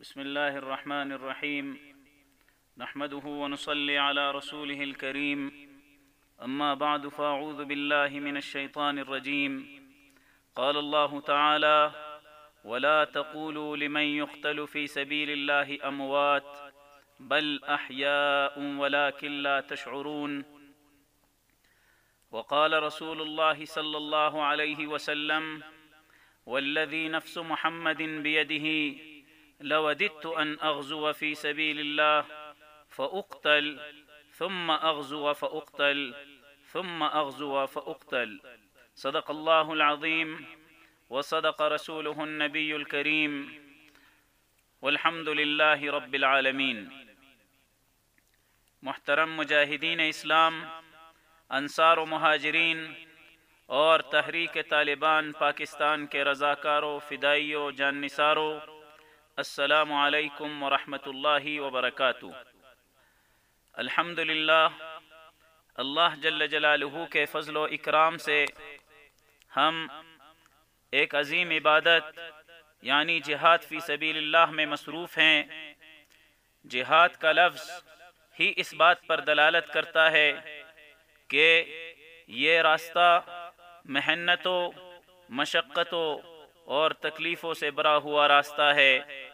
بسم الله الرحمن الرحيم نحمده ونصلي على رسوله الكريم أما بعد فأعوذ بالله من الشيطان الرجيم قال الله تعالى ولا تقولوا لمن يقتل في سبيل الله أموات بل أحياء ولكن لا تشعرون وقال رسول الله صلى الله عليه وسلم والذي نفس محمد بيده لوددت أن أغزو في سبيل الله فأقتل ثم أغزو فأقتل ثم أغزو فأقتل صدق الله العظيم وصدق رسوله النبي الكريم والحمد لله رب العالمين۔ محترم مجاہدین اسلام، انصار و مہاجرین اور تحریک طالبان پاکستان کے رضاکاروں، فدائیوں، جان نثاروں، السلام علیکم ورحمۃ اللہ وبرکاتہ۔ الحمدللہ، اللہ جل جلالہ کے فضل و اکرام سے ہم ایک عظیم عبادت یعنی جہاد فی سبیل اللہ میں مصروف ہیں۔ جہاد کا لفظ ہی اس بات پر دلالت کرتا ہے کہ یہ راستہ محنتوں، مشقتوں اور تکلیفوں سے بھرا ہوا راستہ ہے۔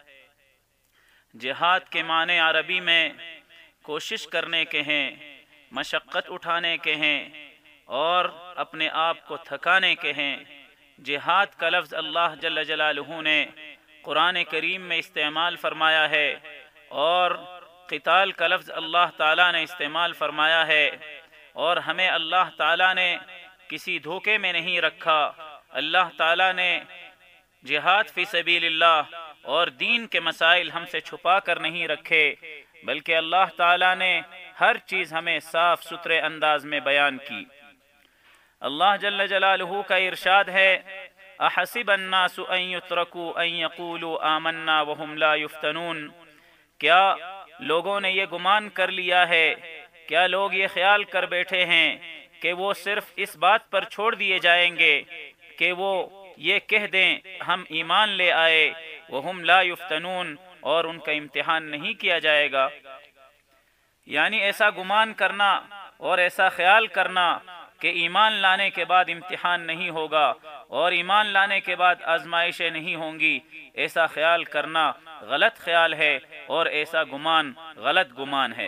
جہاد کے معنی عربی میں کوشش کرنے کے ہیں، مشقت اٹھانے کے ہیں اور اپنے آپ کو تھکانے کے ہیں۔ جہاد کا لفظ اللہ جل جلالہ نے قرآن کریم میں استعمال فرمایا ہے اور قتال کا لفظ اللہ تعالیٰ نے استعمال فرمایا ہے، اور ہمیں اللہ تعالیٰ نے کسی دھوکے میں نہیں رکھا۔ اللہ تعالیٰ نے جہاد فی سبیل اللہ اور دین کے مسائل ہم سے چھپا کر نہیں رکھے، بلکہ اللہ تعالیٰ نے ہر چیز ہمیں صاف ستھرے انداز میں بیان کی۔ اللہ جل جلالہ کا ارشاد ہے احسب الناس ان یترکوا ان یقولوا آمنا وهم لا یفتنون، کیا لوگوں نے یہ گمان کر لیا ہے، کیا لوگ یہ خیال کر بیٹھے ہیں کہ وہ صرف اس بات پر چھوڑ دیے جائیں گے کہ وہ یہ کہہ دیں ہم ایمان لے آئے، وہم لا یفتنون، اور ان کا امتحان نہیں کیا جائے گا۔ یعنی ایسا گمان کرنا اور ایسا خیال کرنا کہ ایمان لانے کے بعد امتحان نہیں ہوگا اور ایمان لانے کے بعد آزمائشیں نہیں ہوں گی، ایسا خیال کرنا غلط خیال ہے اور ایسا گمان غلط گمان ہے۔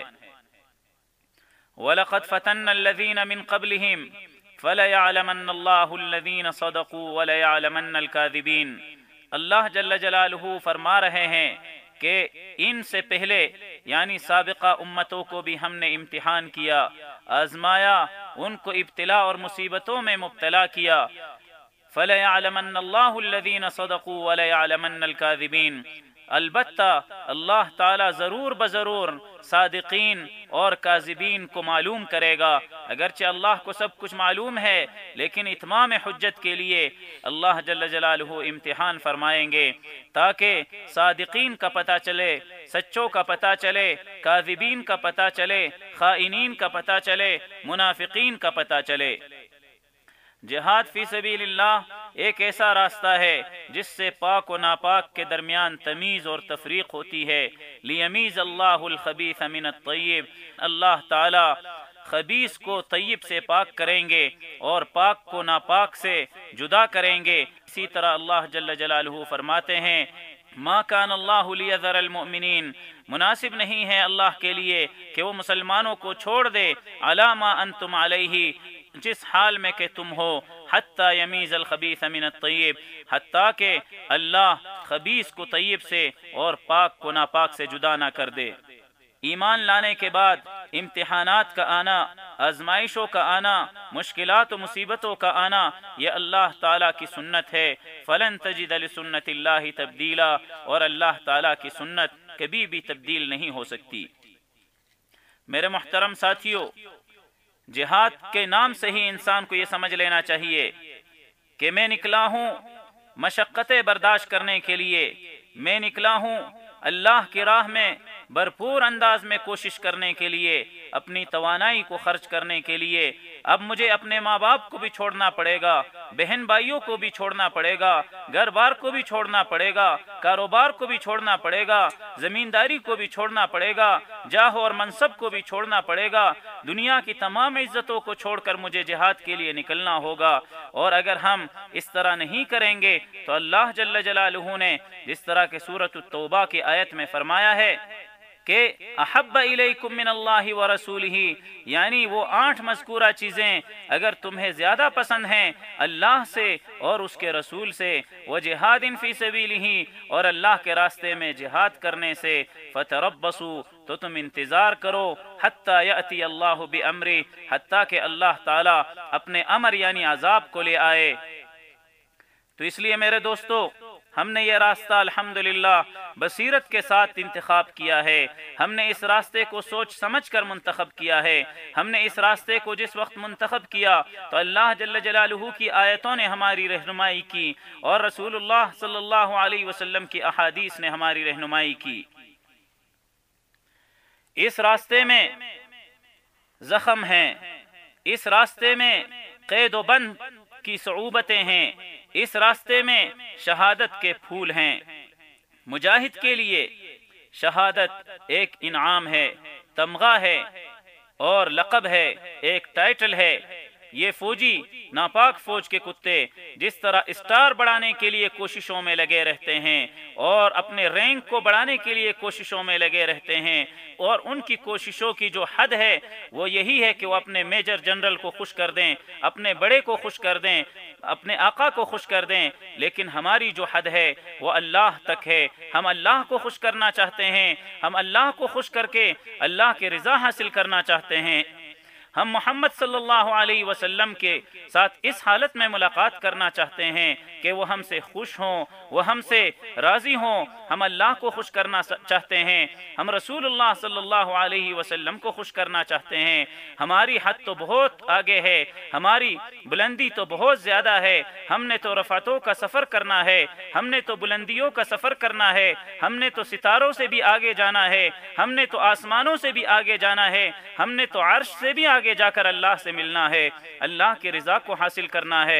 وَلَقَدْ فَتَنَّ الَّذِينَ مِن قَبْلِهِمْ فَلَيَعْلَمَنَّ اللَّهُ الَّذِينَ صَدَقُوا وَلَيَعْلَمَنَّ الْكَاذِبِينَ۔ اللہ جل جلالہ فرما رہے ہیں کہ ان سے پہلے یعنی سابقہ امتوں کو بھی ہم نے امتحان کیا، آزمایا، ان کو ابتلا اور مصیبتوں میں مبتلا کیا۔ فَلَيَعْلَمَنَّ اللَّهُ الَّذِينَ صَدَقُوا وَلَيَعْلَمَنَّ الْكَاذِبِينَ، البتہ اللہ تعالیٰ ضرور بضرور صادقین اور کاذبین کو معلوم کرے گا۔ اگرچہ اللہ کو سب کچھ معلوم ہے، لیکن اتمام حجت کے لیے اللہ جل جلالہ امتحان فرمائیں گے تاکہ صادقین کا پتہ چلے، سچوں کا پتہ چلے، کاذبین کا پتہ چلے، خائنین کا پتہ چلے، منافقین کا پتہ چلے۔ جہاد فی سبیل اللہ ایک ایسا راستہ ہے جس سے پاک و ناپاک کے درمیان تمیز اور تفریق ہوتی ہے۔ لیمیز اللہ الخبیث من الطیب، اللہ تعالی خبیث کو طیب سے پاک کریں گے اور پاک کو ناپاک سے جدا کریں گے۔ اسی طرح اللہ جل جلالہ فرماتے ہیں ما کان اللہ لیذر المؤمنین، مناسب نہیں ہے اللہ کے لیے کہ وہ مسلمانوں کو چھوڑ دے علی ما انتم علیہ، جس حال میں کہ تم ہو، حتی یمیز الخبیث من الطیب، حتیٰ کہ اللہ خبیث کو طیب سے اور پاک کو ناپاک سے جدا نہ کر دے۔ ایمان لانے کے بعد امتحانات کا آنا، آزمائشوں کا آنا، مشکلات و مصیبتوں کا آنا، یہ اللہ تعالیٰ کی سنت ہے۔ فلن تجد لسنت اللہ تبدیلا، اور اللہ تعالیٰ کی سنت کبھی بھی تبدیل نہیں ہو سکتی۔ میرے محترم ساتھیو، جہاد کے نام سے ہی انسان کو یہ سمجھ لینا چاہیے کہ میں نکلا ہوں مشقتیں برداشت کرنے کے لیے، میں نکلا ہوں اللہ کی راہ میں بھرپور انداز میں کوشش کرنے کے لیے، اپنی توانائی کو خرچ کرنے کے لیے، اب مجھے اپنے ماں باپ کو بھی چھوڑنا پڑے گا، بہن بھائیوں کو بھی چھوڑنا پڑے گا، گھر بار کو بھی چھوڑنا پڑے گا، کاروبار کو بھی چھوڑنا پڑے گا، زمینداری کو بھی چھوڑنا پڑے گا، جاہ اور منصب کو بھی چھوڑنا پڑے گا، دنیا کی تمام عزتوں کو چھوڑ کر مجھے جہاد کے لیے نکلنا ہوگا۔ اور اگر ہم اس طرح نہیں کریں گے تو اللہ جل جلالہ نے جس طرح کہ سورۃ التوبہ کی آیت میں فرمایا ہے کہ احب الیکم من اللہ ورسولہ، یعنی وہ 8 مذکورہ چیزیں اگر تمہیں زیادہ پسند ہیں اللہ سے اور اس کے رسول سے، وجہاد فی سبیلہ، اور اللہ کے راستے میں جہاد کرنے سے، فتربصوا، تو تم انتظار کرو، حتی یأتی اللہ بامرہ، حتیٰ کہ اللہ تعالی اپنے امر یعنی عذاب کو لے آئے۔ تو اس لیے میرے دوستو، ہم نے یہ راستہ الحمدللہ بصیرت کے ساتھ انتخاب کیا ہے، ہم نے اس راستے کو سوچ سمجھ کر منتخب کیا ہے۔ ہم نے اس راستے کو جس وقت منتخب کیا تو اللہ جل جلالہ کی آیتوں نے ہماری رہنمائی کی، اور رسول اللہ صلی اللہ علیہ وسلم کی احادیث نے ہماری رہنمائی کی۔ اس راستے میں زخم ہیں، اس راستے میں قید و بند کی صعوبتیں ہیں، اس راستے میں شہادت کے پھول ہیں۔ مجاہد کے لیے شہادت ایک انعام ہے، تمغہ ہے اور لقب ہے، ایک ٹائٹل ہے۔ یہ فوجی ناپاک فوج کے کتے جس طرح اسٹار بڑھانے کے لیے کوششوں میں لگے رہتے ہیں اور اپنے رینک کو بڑھانے کے لیے کوششوں میں لگے رہتے ہیں، اور ان کی کوششوں کی جو حد ہے وہ یہی ہے کہ وہ اپنے میجر جنرل کو خوش کر دیں، اپنے بڑے کو خوش کر دیں، اپنے آقا کو خوش کر دیں، لیکن ہماری جو حد ہے وہ اللہ تک ہے۔ ہم اللہ کو خوش کرنا چاہتے ہیں، ہم اللہ کو خوش کر کے اللہ کی رضا حاصل کرنا چاہتے ہیں۔ ہم محمد صلی اللہ علیہ وسلم کے ساتھ اس حالت میں ملاقات کرنا چاہتے ہیں کہ وہ ہم سے خوش ہوں، وہ ہم سے راضی ہوں۔ ہم اللہ کو خوش کرنا چاہتے ہیں، ہم رسول اللہ صلی اللہ علیہ وسلم کو خوش کرنا چاہتے ہیں۔ ہماری حد تو بہت آگے ہے، ہماری بلندی تو بہت زیادہ ہے، ہم نے تو رفعتوں کا سفر کرنا ہے، ہم نے تو بلندیوں کا سفر کرنا ہے، ہم نے تو ستاروں سے بھی آگے جانا ہے، ہم نے تو آسمانوں سے بھی آگے جانا ہے، ہم نے تو عرش سے بھی آگے جا کر اللہ سے ملنا ہے، اللہ کی رضا کو حاصل کرنا ہے۔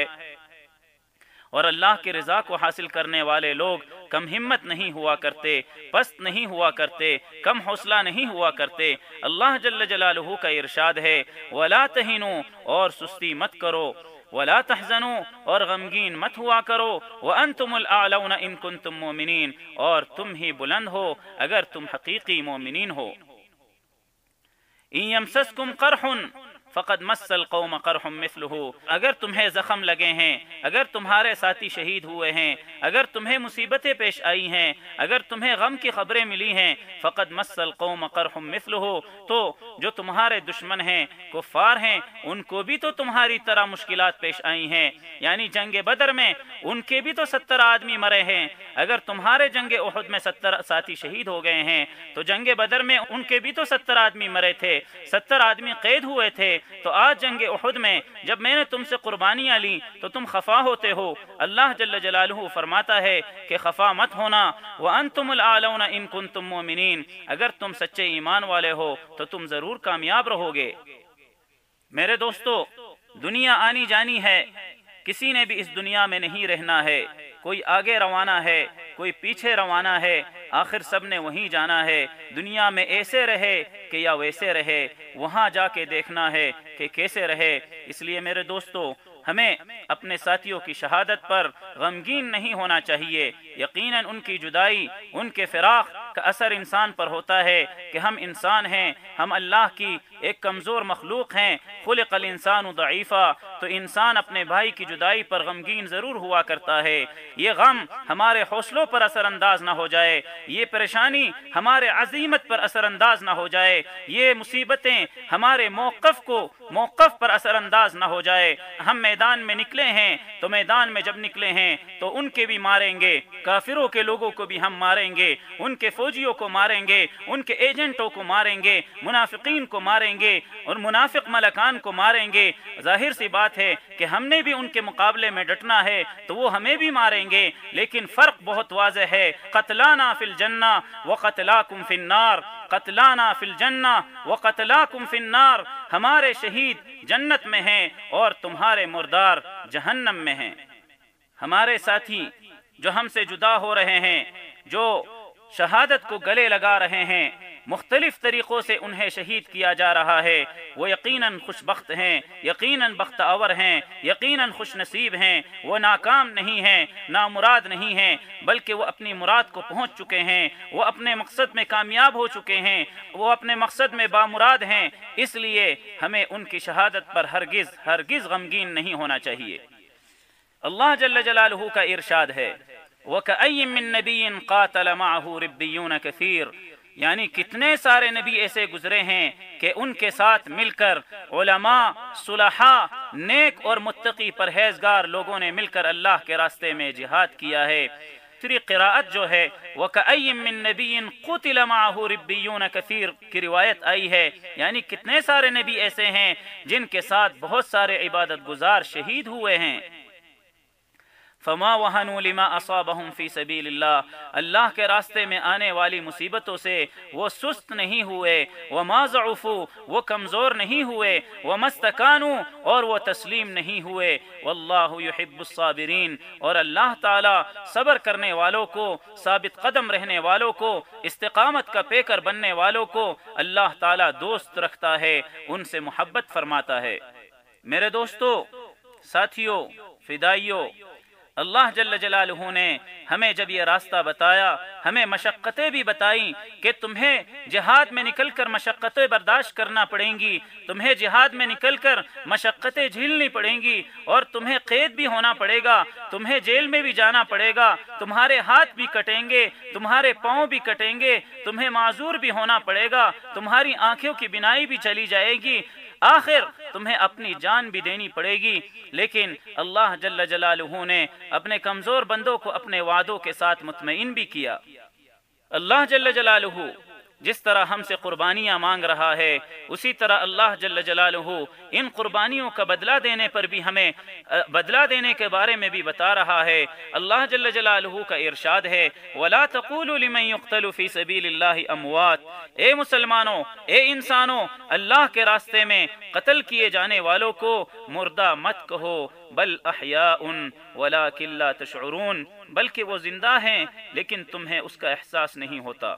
اور اللہ کی رضا کو حاصل کرنے والے لوگ کم ہمت نہیں ہوا کرتے، پست نہیں ہوا کرتے، کم حوصلہ نہیں ہوا کرتے۔ اللہ جل جلالہ کا ارشاد ہے وَلَا تَهِنُوا، اور سستی مت کرو، وَلَا تَحْزَنُوا، اور غمگین مت ہوا کرو، وَأَنْتُمُ الْأَعْلَوْنَ إِن كُنتُم مُؤْمِنِينَ، اور تم ہی بلند ہو اگر تم حقیقی مومنین ہو۔ إِن يَمْسَسْكُمْ قَرْحٌ فقد مس القوم قرح مثلہ، اگر تمہیں زخم لگے ہیں، اگر تمہارے ساتھی شہید ہوئے ہیں، اگر تمہیں مصیبتیں پیش آئی ہیں، اگر تمہیں غم کی خبریں ملی ہیں، فقد مس القوم قرح مثلہ، تو جو تمہارے دشمن ہیں، کفار ہیں، ان کو بھی تو تمہاری طرح مشکلات پیش آئی ہیں۔ یعنی جنگ بدر میں ان کے بھی تو 70 آدمی مرے ہیں، اگر تمہارے جنگ احد میں 70 ساتھی شہید ہو گئے ہیں تو جنگ بدر میں ان کے بھی تو 70 آدمی مرے تھے، 70 آدمی قید ہوئے تھے۔ تو آج جنگ احد میں جب میں نے تم سے قربانیاں لی تو تم خفا ہوتے ہو۔ اللہ جل جلالہ فرماتا ہے کہ خفا مت ہونا، وَأَنْتُمُ الْأَعْلَوْنَ إِن كُنتُم مُؤْمِنِينَ، اگر تم سچے ایمان والے ہو تو تم ضرور کامیاب رہو گے۔ میرے دوستو، دنیا آنی جانی ہے، کسی نے بھی اس دنیا میں نہیں رہنا ہے، کوئی آگے روانہ ہے، کوئی پیچھے روانہ ہے، آخر سب نے وہیں جانا ہے۔ دنیا میں ایسے رہے کہ یا ویسے رہے، وہاں جا کے دیکھنا ہے کہ کیسے رہے۔ اس لیے میرے دوستو، ہمیں اپنے ساتھیوں کی شہادت پر غمگین نہیں ہونا چاہیے۔ یقیناً ان کی جدائی، ان کے فراق کا اثر انسان پر ہوتا ہے کہ ہم انسان ہیں، ہم اللہ کی ایک کمزور مخلوق ہیں، خلق الانسان ضعیفا، تو انسان اپنے بھائی کی جدائی پر غمگین ضرور ہوا کرتا ہے۔ یہ غم ہمارے حوصلوں پر اثر انداز نہ ہو جائے، یہ پریشانی ہمارے عزیمت پر اثر انداز نہ ہو جائے، یہ مصیبتیں ہمارے موقف پر اثر انداز نہ ہو جائے۔ ہم میدان میں نکلے ہیں تو میدان میں جب نکلے ہیں تو ان کے بھی ماریں گے، کافروں کے لوگوں کو بھی ہم ماریں گے، ان کے فوجیوں کو ماریں گے، ان کے ایجنٹوں کو ماریں گے، منافقین کو ماریں ماریں گے اور منافق ملکان کو ماریں گے، ظاہر سی بات ہے کہ ہم نے بھی ان کے مقابلے میں ڈٹنا ہے تو وہ ہمیں بھی ماریں گے، لیکن فرق بہت واضح ہے، قتلانا فی الجنہ وقتلاکم فی النار، قتلانا فی الجنہ وقتلاکم فی النار، ہمارے شہید جنت میں ہیں اور تمہارے مردار جہنم میں ہیں۔ ہمارے ساتھی جو ہم سے جدا ہو رہے ہیں، جو شہادت کو گلے لگا رہے ہیں، مختلف طریقوں سے انہیں شہید کیا جا رہا ہے، وہ یقیناً خوش بخت ہیں، یقیناً بخت آور ہیں، یقیناً خوش نصیب ہیں، وہ ناکام نہیں ہیں، نامراد نہیں ہیں، بلکہ وہ اپنی مراد کو پہنچ چکے ہیں، وہ اپنے مقصد میں کامیاب ہو چکے ہیں، وہ اپنے مقصد میں بامراد ہیں۔ اس لیے ہمیں ان کی شہادت پر ہرگز غمگین نہیں ہونا چاہیے۔ اللہ جل جلالہ کا ارشاد ہے، وَكَأَيٍّ مِّن نَبِيٍّ قَاتَلَ مَعَهُ رِبِّيُّونَ كَثِيرٌ، یعنی کتنے سارے نبی ایسے گزرے ہیں کہ ان کے ساتھ مل کر علماء، صلحاء، نیک اور متقی پرہیزگار لوگوں نے مل کر اللہ کے راستے میں جہاد کیا ہے۔ دوسری قراءت جو ہے وَكَأَيٍّ مِّن نَبِيٍّ قُتِلَ مَعَهُ رِبِّيُّونَ كَثِيرٌ کی روایت آئی ہے، یعنی کتنے سارے نبی ایسے ہیں جن کے ساتھ بہت سارے عبادت گزار شہید ہوئے ہیں۔ فما وہنوا لما اصابہم فی سبیل اللہ، اللہ کے راستے میں آنے والی مصیبتوں سے وہ سست نہیں ہوئے، وما ضعفوا، وہ کمزور نہیں ہوئے، وما استکانوا، اور وہ تسلیم نہیں ہوئے، واللہ یحب الصابرین، اور اللہ تعالی صبر کرنے والوں کو، ثابت قدم رہنے والوں کو، استقامت کا پیکر بننے والوں کو اللہ تعالی دوست رکھتا ہے، ان سے محبت فرماتا ہے۔ میرے دوستو، ساتھیوں، فدائیوں، اللہ جل جلالہ نے ہمیں جب یہ راستہ بتایا، ہمیں مشقتیں بھی بتائیں کہ تمہیں جہاد میں نکل کر مشقتیں برداشت کرنا پڑیں گی، تمہیں جہاد میں نکل کر مشقتیں جھیلنی پڑیں گی، اور تمہیں قید بھی ہونا پڑے گا، تمہیں جیل میں بھی جانا پڑے گا، تمہارے ہاتھ بھی کٹیں گے، تمہارے پاؤں بھی کٹیں گے، تمہیں معذور بھی ہونا پڑے گا، تمہاری آنکھوں کی بینائی بھی چلی جائے گی، آخر تمہیں اپنی جان بھی دینی پڑے گی، لیکن اللہ جل جلالہ نے اپنے کمزور بندوں کو اپنے وعدوں کے ساتھ مطمئن بھی کیا۔ اللہ جل جلالہ جس طرح ہم سے قربانیاں مانگ رہا ہے، اسی طرح اللہ جل جلالہ ان قربانیوں کا بدلہ دینے پر بھی ہمیں بدلہ دینے کے بارے میں بھی بتا رہا ہے۔ اللہ جل جلالہ کا ارشاد ہے، وَلَا تَقُولُوا لِمَن يُقْتَلُ فِي سَبِيلِ اللَّهِ أَمْوَاتٌ، اے مسلمانوں، اے انسانوں، اللہ کے راستے میں قتل کیے جانے والوں کو مردہ مت کہو، بل احیاء ولکن لا تشعرون، بلکہ وہ زندہ ہیں لیکن تمہیں اس کا احساس نہیں ہوتا۔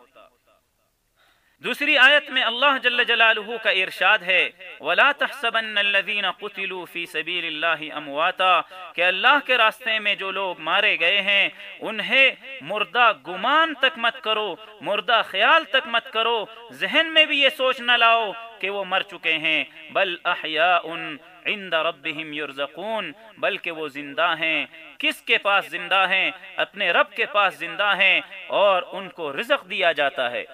دوسری آیت میں اللہ جل جلالہ کا ارشاد ہے، وَلَا تَحْسَبَنَّ الَّذِينَ قُتِلُوا فِي سَبِيلِ اللَّهِ أَمْوَاتًا، کہ اللہ کے راستے میں جو لوگ مارے گئے ہیں انہیں مردہ گمان تک مت کرو، مردہ خیال تک مت کرو، ذہن میں بھی یہ سوچ نہ لاؤ کہ وہ مر چکے ہیں، بل احیاء عند ربهم یرزقون، بلکہ وہ زندہ ہیں۔ کس کے پاس زندہ ہیں؟ اپنے رب کے پاس زندہ ہیں، اور ان کو رزق دیا جاتا ہے۔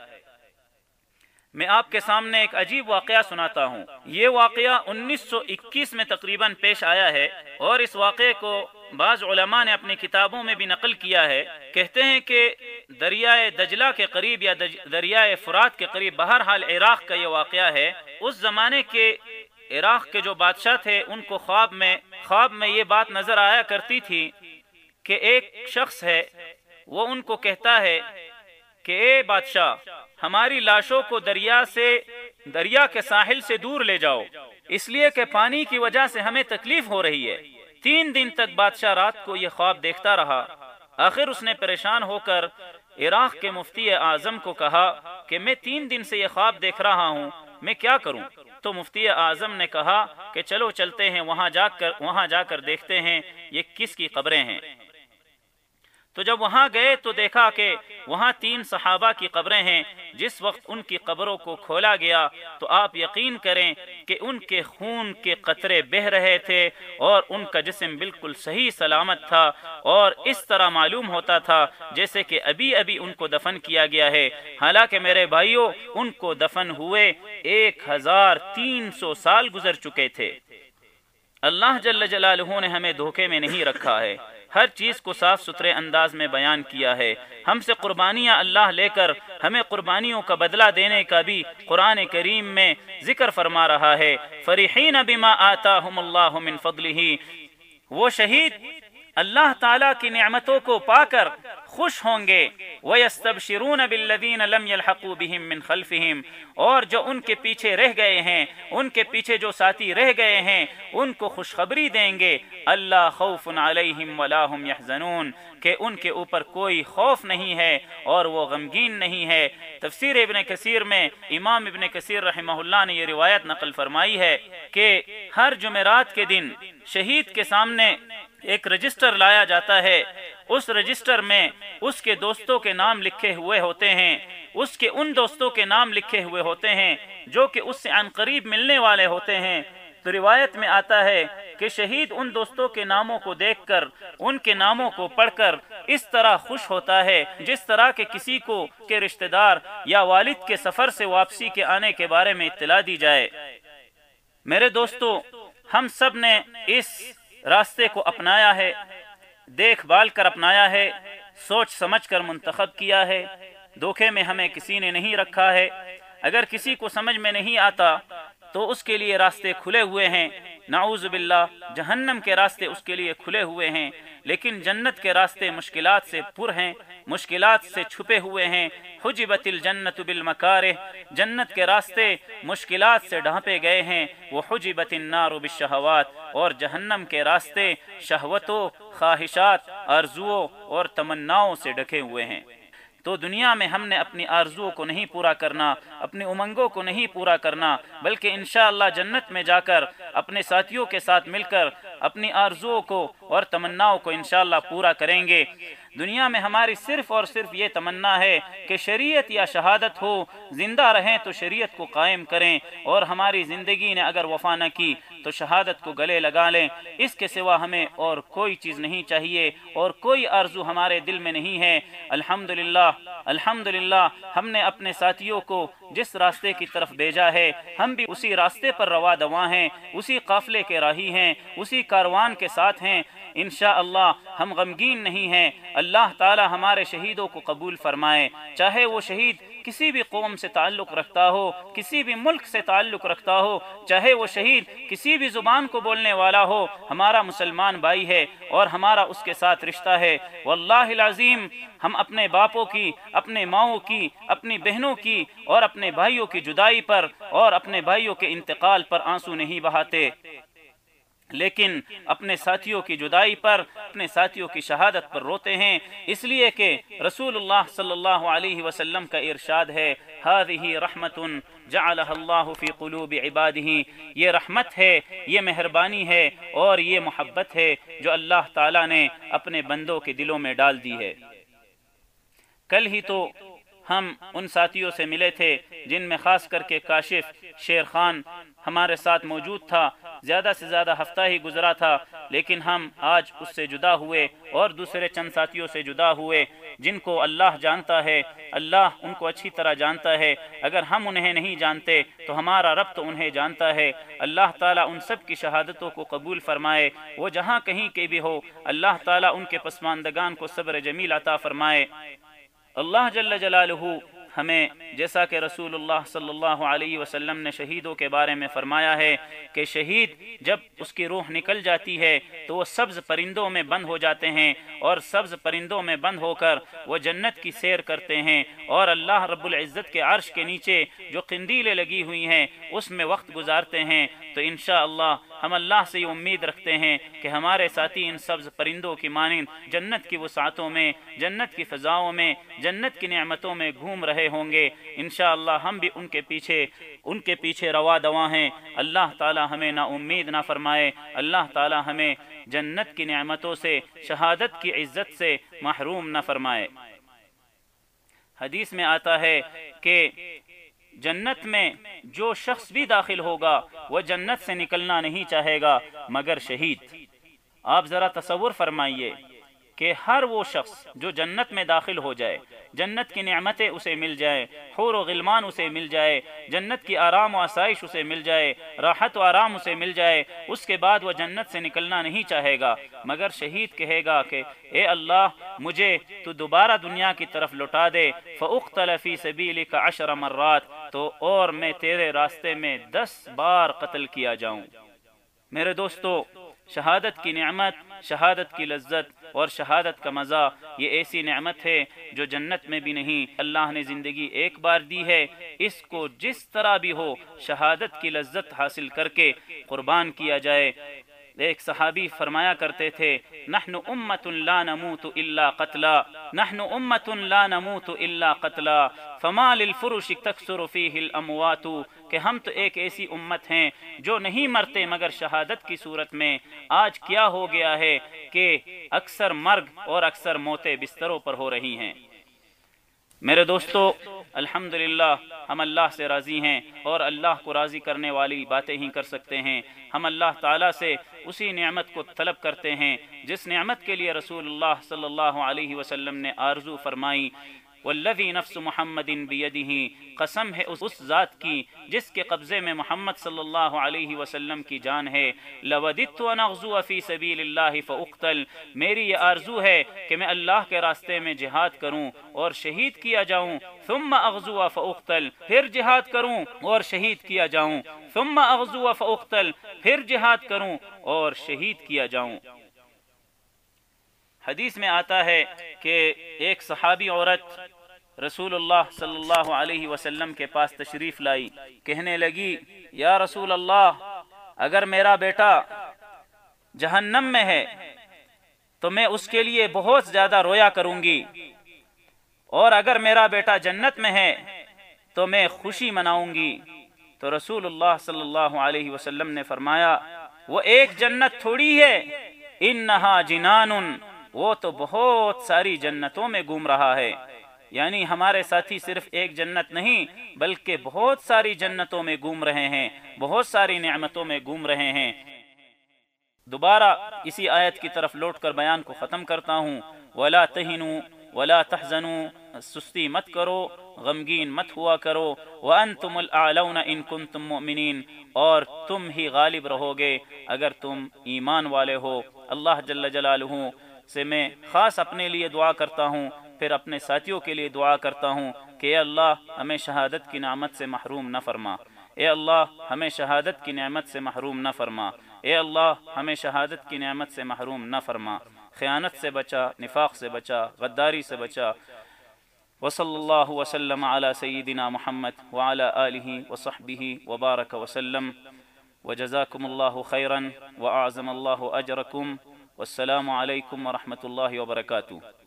میں آپ کے سامنے ایک عجیب واقعہ سناتا ہوں۔ یہ واقعہ 1921 میں تقریباً پیش آیا ہے، اور اس واقعے کو بعض علماء نے اپنی کتابوں میں بھی نقل کیا ہے۔ کہتے ہیں کہ دریائے دجلہ کے قریب یا دریائے فرات کے قریب، بہرحال عراق کا یہ واقعہ ہے، اس زمانے کے عراق کے جو بادشاہ تھے ان کو خواب میں یہ بات نظر آیا کرتی تھی کہ ایک شخص ہے، وہ ان کو کہتا ہے کہ اے بادشاہ، ہماری لاشوں کو دریا کے ساحل سے دور لے جاؤ، اس لیے کہ پانی کی وجہ سے ہمیں تکلیف ہو رہی ہے۔ 3 دن تک بادشاہ رات کو یہ خواب دیکھتا رہا۔ آخر اس نے پریشان ہو کر عراق کے مفتی اعظم کو کہا کہ میں 3 دن سے یہ خواب دیکھ رہا ہوں، میں کیا کروں؟ تو مفتی اعظم نے کہا کہ چلو چلتے ہیں، وہاں جا کر دیکھتے ہیں یہ کس کی قبریں ہیں۔ تو جب وہاں گئے تو دیکھا کہ وہاں 3 صحابہ کی قبریں ہیں۔ جس وقت ان کی قبروں کو کھولا گیا تو آپ یقین کریں کہ ان کے خون کے قطرے بہہ رہے تھے، اور ان کا جسم بالکل صحیح سلامت تھا، اور اس طرح معلوم ہوتا تھا جیسے کہ ابھی ان کو دفن کیا گیا ہے۔ حالانکہ میرے بھائیوں، ان کو دفن ہوئے 1300 سال گزر چکے تھے۔ اللہ جل جلالہ نے ہمیں دھوکے میں نہیں رکھا ہے۔ ہر چیز کو صاف ستھرے انداز میں بیان کیا ہے۔ ہم سے قربانیاں اللہ لے کر ہمیں قربانیوں کا بدلہ دینے کا بھی قرآن کریم میں ذکر فرما رہا ہے۔ فرحین بما آتاہم اللہ من فضلہ، وہ شہید اللہ تعالیٰ کی نعمتوں کو پا کر خوش ہوں گے۔ وَيَسْتَبْشِرُونَ بِالَّذِينَ لَمْ يَلْحَقُوا بِهِم مِّن خَلْفِهِمْ، اور جو ان کے پیچھے رہ گئے ہیں، ان کے پیچھے جو ساتھی رہ گئے ہیں، ان کو خوشخبری دیں گے، اللہ خوف علیہم ولا هم يحزنون، کہ ان کے اوپر کوئی خوف نہیں ہے اور وہ غمگین نہیں ہے۔ تفسیر ابن کثیر میں امام ابن کثیر رحمہ اللہ نے یہ روایت نقل فرمائی ہے کہ ہر جمعرات کے دن شہید کے سامنے ایک رجسٹر لایا جاتا ہے، اس رجسٹر میں اس کے دوستوں کے نام لکھے ہوئے ہوتے ہیں، اس کے ان دوستوں کے نام لکھے ہوئے ہوتے ہیں جو کہ اس سے عن قریب ملنے والے ہوتے ہیں۔ تو روایت میں آتا ہے کہ شہید ان دوستوں کے ناموں کو دیکھ کر، ان کے ناموں کو پڑھ کر اس طرح خوش ہوتا ہے جس طرح کہ کسی کو کے رشتہ دار یا والد کے سفر سے واپسی کے آنے کے بارے میں اطلاع دی جائے۔ میرے دوستو، ہم سب نے اس راستے کو اپنایا ہے، دیکھ بھال کر اپنایا ہے، سوچ سمجھ کر منتخب کیا ہے، دھوکے میں ہمیں کسی نے نہیں رکھا ہے۔ اگر کسی کو سمجھ میں نہیں آتا تو اس کے لیے راستے کھلے ہوئے ہیں، نعوذ باللہ جہنم کے راستے اس کے لیے کھلے ہوئے ہیں، لیکن جنت کے راستے مشکلات سے پر ہیں، مشکلات سے چھپے ہوئے ہیں۔ حجبت الجنت بالمکارہ، جنت کے راستے مشکلات سے ڈھانپے گئے ہیں۔ وحجبت النار بالشہوات، اور جہنم کے راستے شہوتوں، خواہشات، آرزوؤں اور تمناؤں سے ڈھکے ہوئے ہیں۔ تو دنیا میں ہم نے اپنی آرزوؤں کو نہیں پورا کرنا، اپنی امنگوں کو نہیں پورا کرنا، بلکہ انشاءاللہ جنت میں جا کر اپنے ساتھیوں کے ساتھ مل کر اپنی آرزوؤں کو اور تمناؤں کو انشاءاللہ پورا کریں گے۔ دنیا میں ہماری صرف اور صرف یہ تمنا ہے کہ شریعت یا شہادت ہو، زندہ رہیں تو شریعت کو قائم کریں، اور ہماری زندگی نے اگر وفا نہ کی تو شہادت کو گلے لگا لیں۔ اس کے سوا ہمیں اور کوئی چیز نہیں چاہیے اور کوئی آرزو ہمارے دل میں نہیں ہے۔ الحمدللہ ہم نے اپنے ساتھیوں کو جس راستے کی طرف بھیجا ہے، ہم بھی اسی راستے پر رواں دواں ہیں، اسی قافلے کے راہی ہیں، اسی کاروان کے ساتھ ہیں۔ انشاءاللہ ہم غمگین نہیں ہیں۔ اللہ تعالی ہمارے شہیدوں کو قبول فرمائے، چاہے وہ شہید کسی بھی قوم سے تعلق رکھتا ہو، کسی بھی ملک سے تعلق رکھتا ہو، چاہے وہ شہید کسی بھی زبان کو بولنے والا ہو، ہمارا مسلمان بھائی ہے اور ہمارا اس کے ساتھ رشتہ ہے۔ واللہ العظیم ہم اپنے باپوں کی، اپنے ماؤں کی، اپنی بہنوں کی اور اپنے بھائیوں کی جدائی پر اور اپنے بھائیوں کے انتقال پر آنسو نہیں بہاتے، لیکن اپنے ساتھیوں کی جدائی پر، اپنے ساتھیوں کی شہادت پر روتے ہیں، اس لیے کہ رسول اللہ صلی اللہ علیہ وسلم کا ارشاد ہے، هذه رحمت جعلها اللہ فی قلوب عبادہ، یہ رحمت ہے، یہ مہربانی ہے اور یہ محبت ہے جو اللہ تعالیٰ نے اپنے بندوں کے دلوں میں ڈال دی ہے۔ کل ہی تو ہم ان ساتھیوں سے ملے تھے جن میں خاص کر کے کاشف شیر خان ہمارے ساتھ موجود تھا۔ زیادہ سے زیادہ ہفتہ ہی گزرا تھا، لیکن ہم آج اس سے جدا ہوئے اور دوسرے چند ساتھیوں سے جدا ہوئے جن کو اللہ جانتا ہے، اللہ ان کو اچھی طرح جانتا ہے۔ اگر ہم انہیں نہیں جانتے تو ہمارا رب تو انہیں جانتا ہے۔ اللہ تعالیٰ ان سب کی شہادتوں کو قبول فرمائے، وہ جہاں کہیں کے بھی ہو، اللہ تعالیٰ ان کے پسماندگان کو صبر جمیل عطا فرمائے۔ اللہ جل جلالہ ہمیں، جیسا کہ رسول اللہ صلی اللہ علیہ وسلم نے شہیدوں کے بارے میں فرمایا ہے کہ شہید جب اس کی روح نکل جاتی ہے تو وہ سبز پرندوں میں بند ہو جاتے ہیں، اور سبز پرندوں میں بند ہو کر وہ جنت کی سیر کرتے ہیں، اور اللہ رب العزت کے عرش کے نیچے جو قندیلیں لگی ہوئی ہیں اس میں وقت گزارتے ہیں۔ تو انشاءاللہ ہم اللہ سے یہ امید رکھتے ہیں کہ ہمارے ساتھی ان سبز پرندوں کی مانند جنت کی وسعتوں میں، جنت کی فضاؤں میں، جنت کی نعمتوں میں گھوم رہے ہوں گے۔ انشاءاللہ ہم بھی ان کے پیچھے رواں دواں ہیں۔ اللہ تعالی ہمیں نا امید نہ فرمائے، اللہ تعالی ہمیں جنت کی نعمتوں سے، شہادت کی عزت سے محروم نہ فرمائے۔ حدیث میں آتا ہے کہ جنت میں جو شخص بھی داخل ہوگا وہ جنت سے نکلنا نہیں چاہے گا مگر شہید۔ آپ ذرا تصور فرمائیے کہ ہر وہ شخص جو جنت میں داخل ہو جائے، جنت کی نعمتیں اسے مل جائیں، حور و غلمان اسے مل جائے، جنت کی آرام و آسائش اسے مل جائے، راحت و آرام اسے مل جائے، اس کے بعد وہ جنت سے نکلنا نہیں چاہے گا، مگر شہید کہے گا کہ اے اللہ مجھے تو دوبارہ دنیا کی طرف لوٹا دے، فَأُقْتَلَ فِي سَبِيلِكَ 10 مرات، تو اور میں تیرے راستے میں 10 بار قتل کیا جاؤں۔ میرے دوستو، شہادت کی نعمت، شہادت کی لذت اور شہادت کا مزہ یہ ایسی نعمت ہے جو جنت میں بھی نہیں۔ اللہ نے زندگی ایک بار دی ہے، اس کو جس طرح بھی ہو شہادت کی لذت حاصل کر کے قربان کیا جائے۔ ایک صحابی فرمایا کرتے تھے، نحن امت لا نموت الا قتلا، نحن امت لا نموت الا قتلا، فما للفرش تکثر فیہ الاموات، کہ ہم تو ایک ایسی امت ہیں جو نہیں مرتے مگر شہادت کی صورت میں۔ آج کیا ہو گیا ہے کہ اکثر مرگ اور اکثر موتیں بستروں پر ہو رہی ہیں۔ میرے دوستو، الحمدللہ ہم اللہ سے راضی ہیں، اور اللہ کو راضی کرنے والی باتیں ہی کر سکتے ہیں۔ ہم اللہ تعالیٰ سے اسی نعمت کو طلب کرتے ہیں جس نعمت کے لیے رسول اللہ صلی اللہ علیہ وسلم نے آرزو فرمائی، والذی نفس محمد بیدہ، قسم ہے اس ذات کی جس کے قبضے میں محمد صلی اللہ علیہ وسلم کی جان ہے، لوددت ان اغزو فی سبیل اللہ فاقتل، میری یہ آرزو ہے کہ میں اللہ کے راستے میں جہاد کروں اور شہید کیا جاؤں، ثم اغزو فاقتل، پھر جہاد کروں اور شہید کیا جاؤں، ثم اغزو فاقتل، پھر جہاد کروں اور شہید کیا جاؤں۔ حدیث میں آتا ہے کہ ایک صحابی عورت رسول اللہ صلی اللہ علیہ وسلم کے پاس تشریف لائی، کہنے لگی، یا رسول اللہ، اگر میرا بیٹا جہنم میں ہے تو میں اس کے لیے بہت زیادہ رویا کروں گی، اور اگر میرا بیٹا جنت میں ہے تو میں خوشی مناؤں گی۔ تو رسول اللہ صلی اللہ علیہ وسلم نے فرمایا، وہ ایک جنت تھوڑی ہے، انہا جنان، وہ تو بہت ساری جنتوں میں گھوم رہا ہے۔ یعنی ہمارے ساتھی صرف ایک جنت نہیں بلکہ بہت ساری جنتوں میں گھوم رہے ہیں، بہت ساری نعمتوں میں گھوم رہے ہیں۔ دوبارہ اسی آیت کی طرف لوٹ کر بیان کو ختم کرتا ہوں، وَلَا تَهِنُوا وَلَا تَحْزَنُوا، سستی مت کرو، غمگین مت ہوا کرو، وَأَنْتُمُ الْأَعْلَوْنَ إِن كُنتُم مُؤْمِنِينَ، اور تم ہی غالب رہو گے اگر تم ایمان والے ہو۔ اللہ جل جلالہ سے میں خاص اپنے لیے دعا کرتا ہوں، پھر اپنے ساتھیوں کے لیے دعا کرتا ہوں کہ اے اللہ ہمیں شہادت کی نعمت سے محروم نہ فرما، اے اللہ ہمیں شہادت کی نعمت سے محروم نہ فرما، اے اللہ ہمیں شہادت کی نعمت سے محروم نہ فرما، خیانت سے بچا، نفاق سے بچا، غداری سے بچا۔ وصلی اللہ وسلم علی سیدنا محمد وعلی آلہ وصحبہ وبارک وسلم، وجزاکم اللہ خیرا واعظم اللہ اجرکم، والسلام علیکم ورحمۃ اللہ وبرکاتہ۔